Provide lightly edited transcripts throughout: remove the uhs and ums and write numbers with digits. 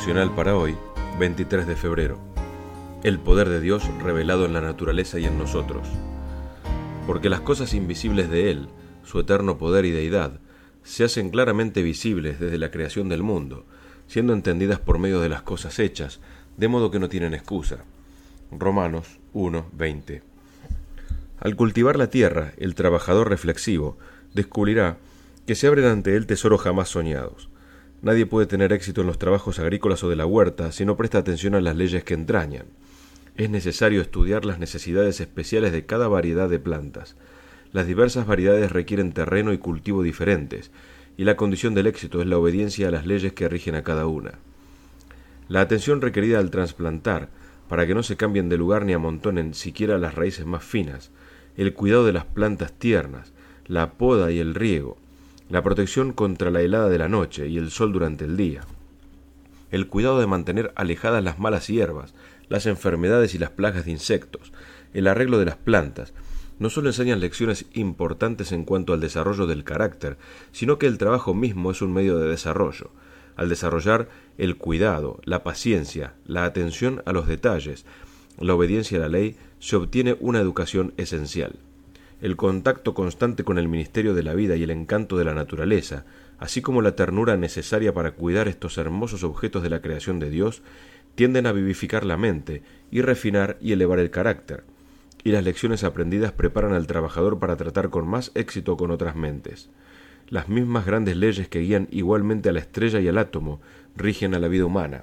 devocional para hoy, 23 de febrero. El poder de Dios revelado en la naturaleza y en nosotros. Porque las cosas invisibles de Él, su eterno poder y deidad, se hacen claramente visibles desde la creación del mundo, siendo entendidas por medio de las cosas hechas, de modo que no tienen excusa. Romanos 1:20. Al cultivar la tierra, el trabajador reflexivo descubrirá que se abren ante él tesoros jamás soñados. Nadie puede tener éxito en los trabajos agrícolas o de la huerta si no presta atención a las leyes que entrañan. Es necesario estudiar las necesidades especiales de cada variedad de plantas. Las diversas variedades requieren terreno y cultivo diferentes, y la condición del éxito es la obediencia a las leyes que rigen a cada una. La atención requerida al trasplantar, para que no se cambien de lugar ni amontonen siquiera las raíces más finas, el cuidado de las plantas tiernas, la poda y el riego, la protección contra la helada de la noche y el sol durante el día, el cuidado de mantener alejadas las malas hierbas, las enfermedades y las plagas de insectos, el arreglo de las plantas, no solo enseñan lecciones importantes en cuanto al desarrollo del carácter, sino que el trabajo mismo es un medio de desarrollo. Al desarrollar el cuidado, la paciencia, la atención a los detalles, la obediencia a la ley, se obtiene una educación esencial. El contacto constante con el misterio de la vida y el encanto de la naturaleza, así como la ternura necesaria para cuidar estos hermosos objetos de la creación de Dios, tienden a vivificar la mente y refinar y elevar el carácter, y las lecciones aprendidas preparan al trabajador para tratar con más éxito con otras mentes. Las mismas grandes leyes que guían igualmente a la estrella y al átomo rigen a la vida humana.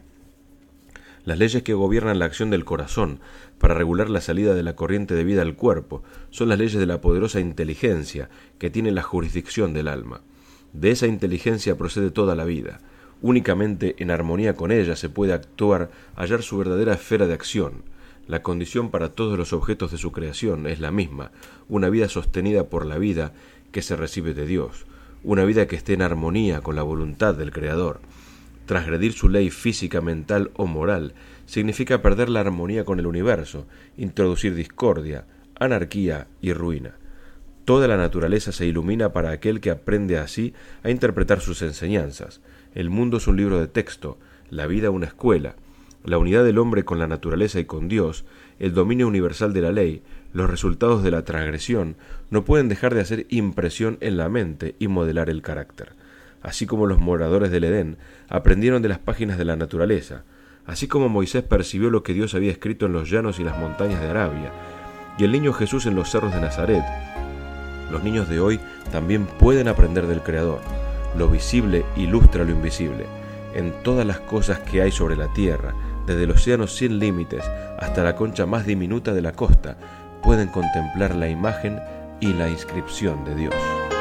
Las leyes que gobiernan la acción del corazón para regular la salida de la corriente de vida al cuerpo son las leyes de la poderosa inteligencia que tiene la jurisdicción del alma. De esa inteligencia procede toda la vida. Únicamente en armonía con ella se puede hallar su verdadera esfera de acción. La condición para todos los objetos de su creación es la misma, una vida sostenida por la vida que se recibe de Dios, una vida que esté en armonía con la voluntad del Creador. Transgredir su ley física, mental o moral significa perder la armonía con el universo, introducir discordia, anarquía y ruina. Toda la naturaleza se ilumina para aquel que aprende así a interpretar sus enseñanzas. El mundo es un libro de texto, la vida una escuela. La unidad del hombre con la naturaleza y con Dios, el dominio universal de la ley, los resultados de la transgresión, no pueden dejar de hacer impresión en la mente y modelar el carácter. Así como los moradores del Edén aprendieron de las páginas de la naturaleza, así como Moisés percibió lo que Dios había escrito en los llanos y las montañas de Arabia, y el niño Jesús en los cerros de Nazaret, los niños de hoy también pueden aprender del Creador. Lo visible ilustra lo invisible. En todas las cosas que hay sobre la tierra, desde el océano sin límites hasta la concha más diminuta de la costa, pueden contemplar la imagen y la inscripción de Dios.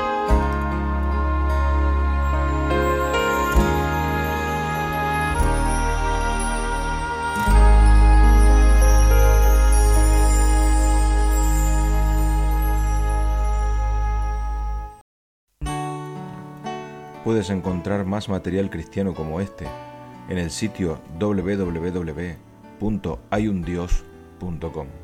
Puedes encontrar más material cristiano como este en el sitio www.hayundios.com.